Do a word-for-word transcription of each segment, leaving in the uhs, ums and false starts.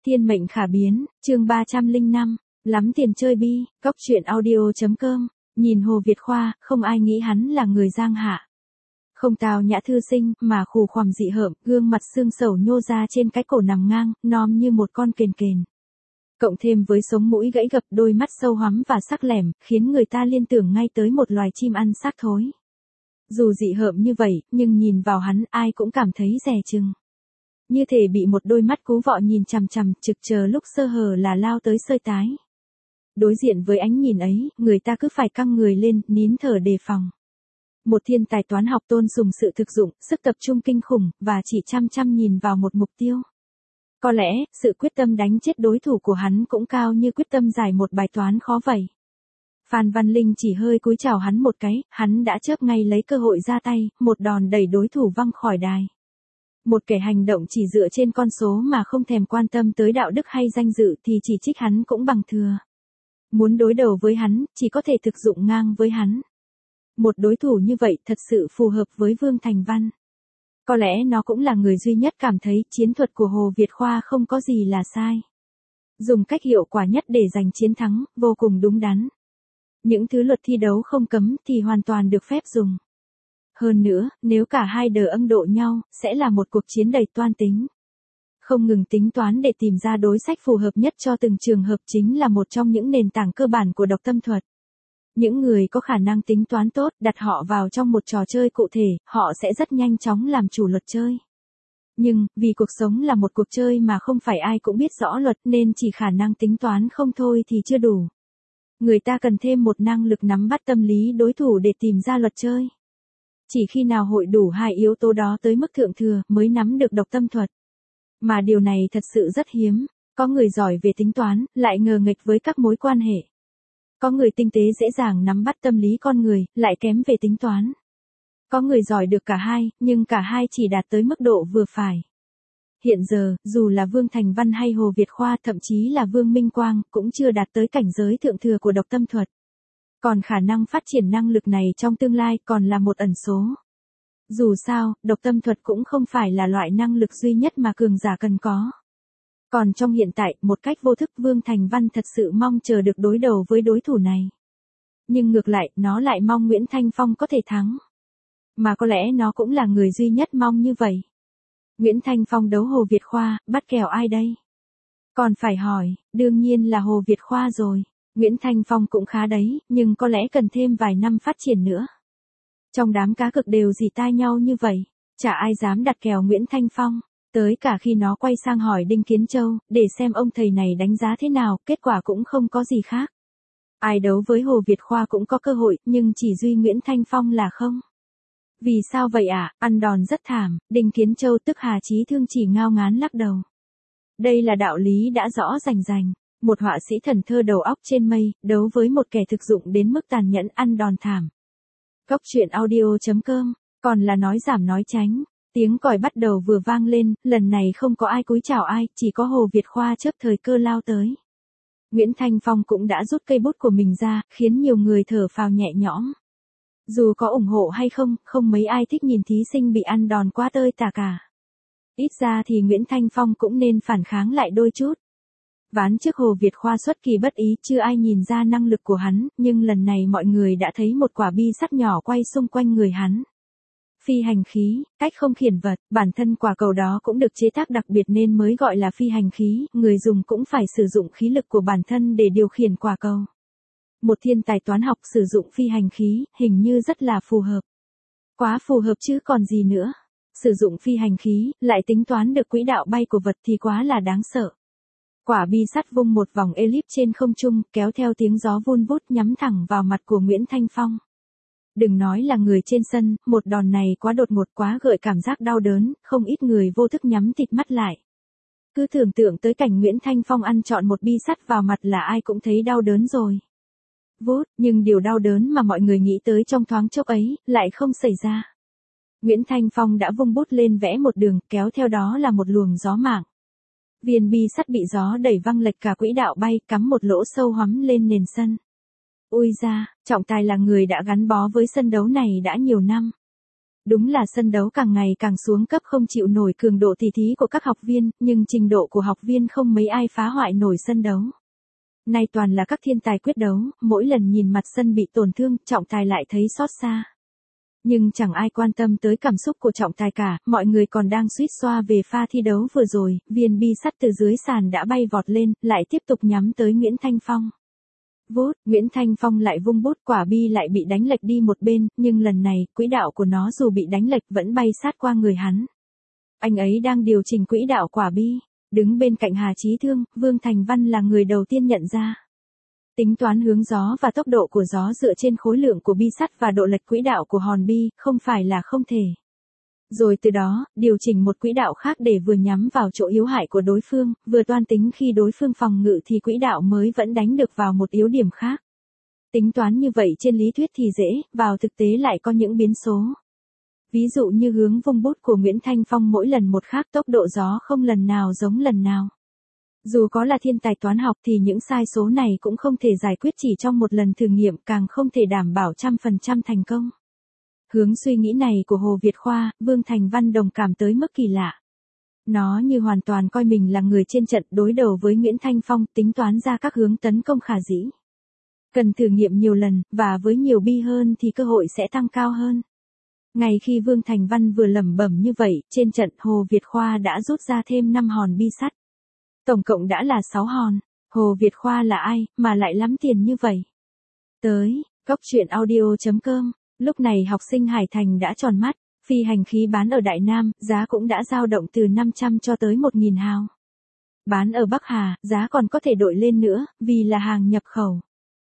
Thiên mệnh khả biến, chương ba trăm lẻ năm, lắm tiền chơi bi, cóc truyện audio.com, nhìn Hồ Việt Khoa, không ai nghĩ hắn là người Giang Hạ. Không tào nhã thư sinh, mà khù khoằm dị hợm, gương mặt xương sầu nhô ra trên cái cổ nằm ngang, nom như một con kền kền. Cộng thêm với sống mũi gãy gập, đôi mắt sâu hoắm và sắc lẻm, khiến người ta liên tưởng ngay tới một loài chim ăn xác thối. Dù dị hợm như vậy, nhưng nhìn vào hắn ai cũng cảm thấy dè chừng. Như thể bị một đôi mắt cú vọ nhìn chằm chằm, trực chờ lúc sơ hở là lao tới sơi tái. Đối diện với ánh nhìn ấy, người ta cứ phải căng người lên, nín thở đề phòng. Một thiên tài toán học tôn sùng sự thực dụng, sức tập trung kinh khủng, và chỉ chăm chăm nhìn vào một mục tiêu. Có lẽ, sự quyết tâm đánh chết đối thủ của hắn cũng cao như quyết tâm giải một bài toán khó vậy. Phan Văn Linh chỉ hơi cúi chào hắn một cái, hắn đã chớp ngay lấy cơ hội ra tay, một đòn đẩy đối thủ văng khỏi đài. Một kẻ hành động chỉ dựa trên con số mà không thèm quan tâm tới đạo đức hay danh dự thì chỉ trích hắn cũng bằng thừa. Muốn đối đầu với hắn, chỉ có thể thực dụng ngang với hắn. Một đối thủ như vậy thật sự phù hợp với Vương Thành Văn. Có lẽ nó cũng là người duy nhất cảm thấy chiến thuật của Hồ Việt Khoa không có gì là sai. Dùng cách hiệu quả nhất để giành chiến thắng, vô cùng đúng đắn. Những thứ luật thi đấu không cấm thì hoàn toàn được phép dùng. Hơn nữa, nếu cả hai đờ ân độ nhau, sẽ là một cuộc chiến đầy toan tính. Không ngừng tính toán để tìm ra đối sách phù hợp nhất cho từng trường hợp chính là một trong những nền tảng cơ bản của độc tâm thuật. Những người có khả năng tính toán tốt, đặt họ vào trong một trò chơi cụ thể, họ sẽ rất nhanh chóng làm chủ luật chơi. Nhưng, vì cuộc sống là một cuộc chơi mà không phải ai cũng biết rõ luật nên chỉ khả năng tính toán không thôi thì chưa đủ. Người ta cần thêm một năng lực nắm bắt tâm lý đối thủ để tìm ra luật chơi. Chỉ khi nào hội đủ hai yếu tố đó tới mức thượng thừa mới nắm được độc tâm thuật. Mà điều này thật sự rất hiếm, có người giỏi về tính toán, lại ngờ nghệch với các mối quan hệ. Có người tinh tế dễ dàng nắm bắt tâm lý con người, lại kém về tính toán. Có người giỏi được cả hai, nhưng cả hai chỉ đạt tới mức độ vừa phải. Hiện giờ, dù là Vương Thành Văn hay Hồ Việt Khoa, thậm chí là Vương Minh Quang, cũng chưa đạt tới cảnh giới thượng thừa của độc tâm thuật. Còn khả năng phát triển năng lực này trong tương lai còn là một ẩn số. Dù sao, độc tâm thuật cũng không phải là loại năng lực duy nhất mà cường giả cần có. Còn trong hiện tại, một cách vô thức Vương Thành Văn thật sự mong chờ được đối đầu với đối thủ này. Nhưng ngược lại, nó lại mong Nguyễn Thanh Phong có thể thắng. Mà có lẽ nó cũng là người duy nhất mong như vậy. Nguyễn Thanh Phong đấu Hồ Việt Khoa, bắt kèo ai đây? Còn phải hỏi, đương nhiên là Hồ Việt Khoa rồi. Nguyễn Thanh Phong cũng khá đấy, nhưng có lẽ cần thêm vài năm phát triển nữa. Trong đám cá cược đều dì tai nhau như vậy, chả ai dám đặt kèo Nguyễn Thanh Phong. Tới cả khi nó quay sang hỏi Đinh Kiến Châu, để xem ông thầy này đánh giá thế nào, kết quả cũng không có gì khác. Ai đấu với Hồ Việt Khoa cũng có cơ hội, nhưng chỉ duy Nguyễn Thanh Phong là không. Vì sao vậy ạ? À? Ăn đòn rất thảm, Đinh Kiến Châu tức Hà Chí Thương chỉ ngao ngán lắc đầu. Đây là đạo lý đã rõ rành rành. Một họa sĩ thần thơ đầu óc trên mây, đấu với một kẻ thực dụng đến mức tàn nhẫn ăn đòn thảm. Cóc truyện audio.com, còn là nói giảm nói tránh. Tiếng còi bắt đầu vừa vang lên, lần này không có ai cúi chào ai, chỉ có Hồ Việt Khoa chớp thời cơ lao tới. Nguyễn Thanh Phong cũng đã rút cây bút của mình ra, khiến nhiều người thở phào nhẹ nhõm. Dù có ủng hộ hay không, không mấy ai thích nhìn thí sinh bị ăn đòn quá tơi tả cả. Ít ra thì Nguyễn Thanh Phong cũng nên phản kháng lại đôi chút. Ván trước Hồ Việt Khoa xuất kỳ bất ý, chưa ai nhìn ra năng lực của hắn, nhưng lần này mọi người đã thấy một quả bi sắt nhỏ quay xung quanh người hắn. Phi hành khí, cách không khiển vật, bản thân quả cầu đó cũng được chế tác đặc biệt nên mới gọi là phi hành khí, người dùng cũng phải sử dụng khí lực của bản thân để điều khiển quả cầu. Một thiên tài toán học sử dụng phi hành khí, hình như rất là phù hợp. Quá phù hợp chứ còn gì nữa. Sử dụng phi hành khí, lại tính toán được quỹ đạo bay của vật thì quá là đáng sợ. Quả bi sắt vung một vòng elip trên không trung, kéo theo tiếng gió vun vút nhắm thẳng vào mặt của Nguyễn Thanh Phong. Đừng nói là người trên sân, một đòn này quá đột ngột, quá gợi cảm giác đau đớn, không ít người vô thức nhắm thịt mắt lại. Cứ tưởng tượng tới cảnh Nguyễn Thanh Phong ăn trọn một bi sắt vào mặt là ai cũng thấy đau đớn rồi. Vút, nhưng điều đau đớn mà mọi người nghĩ tới trong thoáng chốc ấy, lại không xảy ra. Nguyễn Thanh Phong đã vung bút lên vẽ một đường, kéo theo đó là một luồng gió mạng. Viên bi sắt bị gió đẩy văng lệch cả quỹ đạo bay, cắm một lỗ sâu hoắm lên nền sân. Ui da, trọng tài là người đã gắn bó với sân đấu này đã nhiều năm. Đúng là sân đấu càng ngày càng xuống cấp không chịu nổi cường độ tỉ thí của các học viên, nhưng trình độ của học viên không mấy ai phá hoại nổi sân đấu. Nay toàn là các thiên tài quyết đấu, mỗi lần nhìn mặt sân bị tổn thương, trọng tài lại thấy xót xa. Nhưng chẳng ai quan tâm tới cảm xúc của trọng tài cả, mọi người còn đang suýt xoa về pha thi đấu vừa rồi, viên bi sắt từ dưới sàn đã bay vọt lên, lại tiếp tục nhắm tới Nguyễn Thanh Phong. Vút, Nguyễn Thanh Phong lại vung bút, quả bi lại bị đánh lệch đi một bên, nhưng lần này, quỹ đạo của nó dù bị đánh lệch vẫn bay sát qua người hắn. Anh ấy đang điều chỉnh quỹ đạo quả bi. Đứng bên cạnh Hà Chí Thương, Vương Thành Văn là người đầu tiên nhận ra. Tính toán hướng gió và tốc độ của gió dựa trên khối lượng của bi sắt và độ lệch quỹ đạo của hòn bi, không phải là không thể. Rồi từ đó, điều chỉnh một quỹ đạo khác để vừa nhắm vào chỗ yếu hại của đối phương, vừa toan tính khi đối phương phòng ngự thì quỹ đạo mới vẫn đánh được vào một yếu điểm khác. Tính toán như vậy trên lý thuyết thì dễ, vào thực tế lại có những biến số. Ví dụ như hướng vung bút của Nguyễn Thanh Phong mỗi lần một khác, tốc độ gió không lần nào giống lần nào. Dù có là thiên tài toán học thì những sai số này cũng không thể giải quyết chỉ trong một lần thử nghiệm, càng không thể đảm bảo trăm phần trăm thành công. Hướng suy nghĩ này của Hồ Việt Khoa, Vương Thành Văn đồng cảm tới mức kỳ lạ. Nó như hoàn toàn coi mình là người trên trận đối đầu với Nguyễn Thanh Phong, tính toán ra các hướng tấn công khả dĩ. Cần thử nghiệm nhiều lần, và với nhiều bi hơn thì cơ hội sẽ tăng cao hơn. Ngay khi Vương Thành Văn vừa lẩm bẩm như vậy, trên trận Hồ Việt Khoa đã rút ra thêm năm hòn bi sắt. Tổng cộng đã là sáu hòn. Hồ Việt Khoa là ai, mà lại lắm tiền như vậy? Tới, cốc truyện audio chấm com, lúc này học sinh Hải Thành đã tròn mắt, phi hành khí bán ở Đại Nam, giá cũng đã dao động từ năm trăm cho tới một nghìn hào. Bán ở Bắc Hà, giá còn có thể đội lên nữa, vì là hàng nhập khẩu.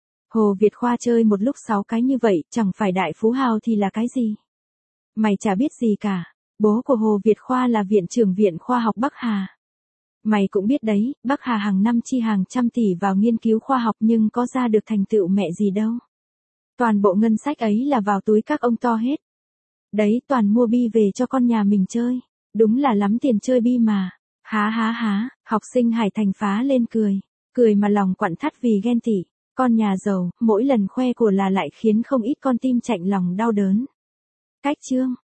Hồ Việt Khoa chơi một lúc sáu cái như vậy, chẳng phải đại phú hào thì là cái gì? Mày chả biết gì cả. Bố của Hồ Việt Khoa là viện trưởng Viện Khoa học Bắc Hà. Mày cũng biết đấy, Bắc Hà hàng năm chi hàng trăm tỷ vào nghiên cứu khoa học nhưng có ra được thành tựu mẹ gì đâu. Toàn bộ ngân sách ấy là vào túi các ông to hết. Đấy, toàn mua bi về cho con nhà mình chơi. Đúng là lắm tiền chơi bi mà. Há há há, học sinh Hải Thành phá lên cười. Cười mà lòng quặn thắt vì ghen tị. Con nhà giàu, mỗi lần khoe của là lại khiến không ít con tim chạnh lòng đau đớn. Cách chương